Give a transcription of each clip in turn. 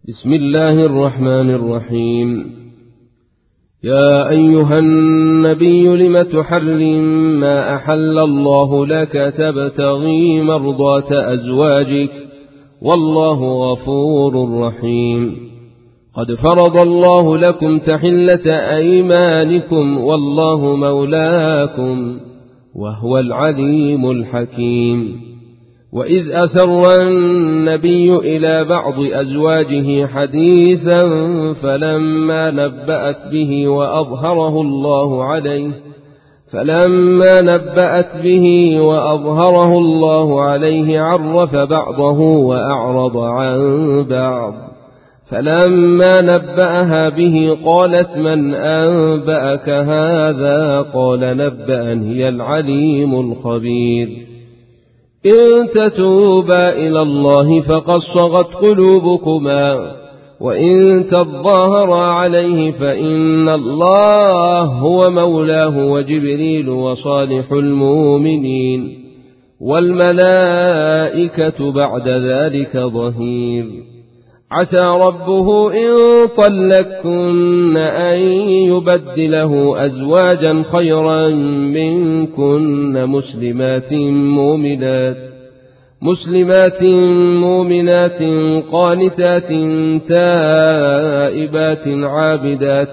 بسم الله الرحمن الرحيم. يا أيها النبي لم تحرم ما أحل الله لك تبتغي مرضات أزواجك والله غفور رحيم. قد فرض الله لكم تحلة أيمانكم والله مولاكم وهو العليم الحكيم. وإذ أسر النبي إلى بعض أزواجه حديثا فلما نبأت به وأظهره الله عليه عرف بعضه وأعرض عن بعض. فلما نبأها به قالت من أنبأك هذا؟ قال نبأني العليم الخبير. إن تتوبا إلى الله فقد صغت قلوبكما وإن تظاهرا عليه فإن الله هو مولاه وجبريل وصالح المؤمنين والملائكة بعد ذلك ظهير. عسى ربه إن طلقكن أن يبدله أزواجا خيرا منكن مسلمات مؤمنات قانتات تائبات عابدات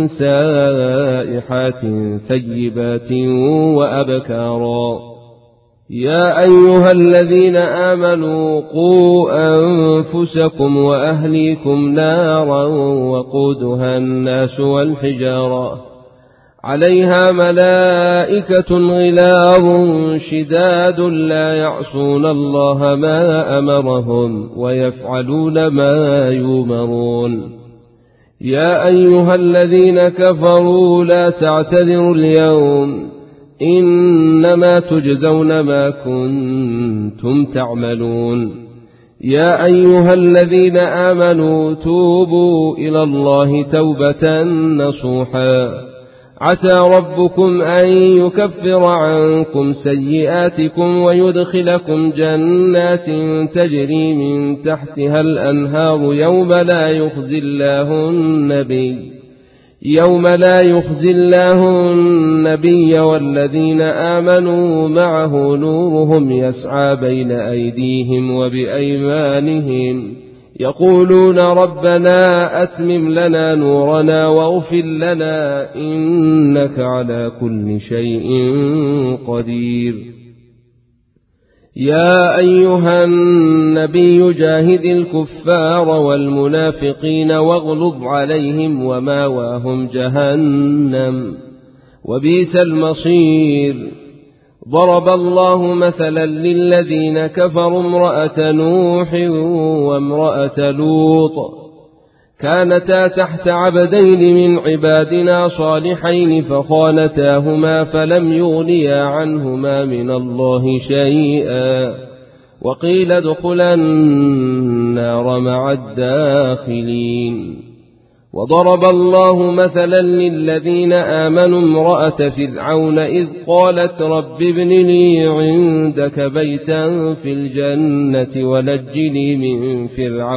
سائحات ثيبات وأبكارا. يا أيها الذين آمنوا قوا أنفسكم وأهليكم نارا وقودها الناس والحجارة عليها ملائكة غلاظ شداد لا يعصون الله ما أمرهم ويفعلون ما يؤمرون. يا أيها الذين كفروا لا تعتذروا اليوم إنما تجزون ما كنتم تعملون. يا أيها الذين آمنوا توبوا إلى الله توبة نصوحا عسى ربكم أن يكفر عنكم سيئاتكم ويدخلكم جنات تجري من تحتها الأنهار يوم لا يخزي الله النبي والذين آمنوا معه نورهم يسعى بين أيديهم وبأيمانهم يقولون ربنا أتمم لنا نورنا واغفر لنا إنك على كل شيء قدير. يا أيها النبي جاهد الكفار والمنافقين واغلظ عليهم وماواهم جهنم وبئس المصير. ضرب الله مثلا للذين كفروا امرأة نوح وامرأة لوط كانتا تحت عبدين من عبادنا صالحين فخانتاهما فلم يغنيا عنهما من الله شيئا وقيل ادخلا النار مع الداخلين. وضرب الله مثلا للذين آمنوا امرأة فرعون إذ قالت رب ابن لي عندك بيتا في الجنة ونجني من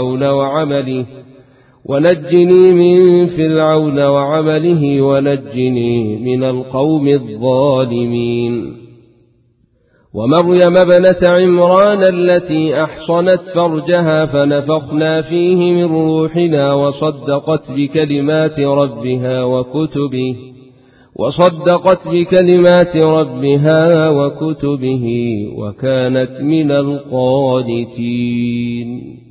فرعون وعمله ونجني من القوم الظالمين. ومريم ابنة عمران التي أحصنت فرجها فنفخنا فيه من روحنا وصدقت بكلمات ربها وكتبه وكانت من القانتين.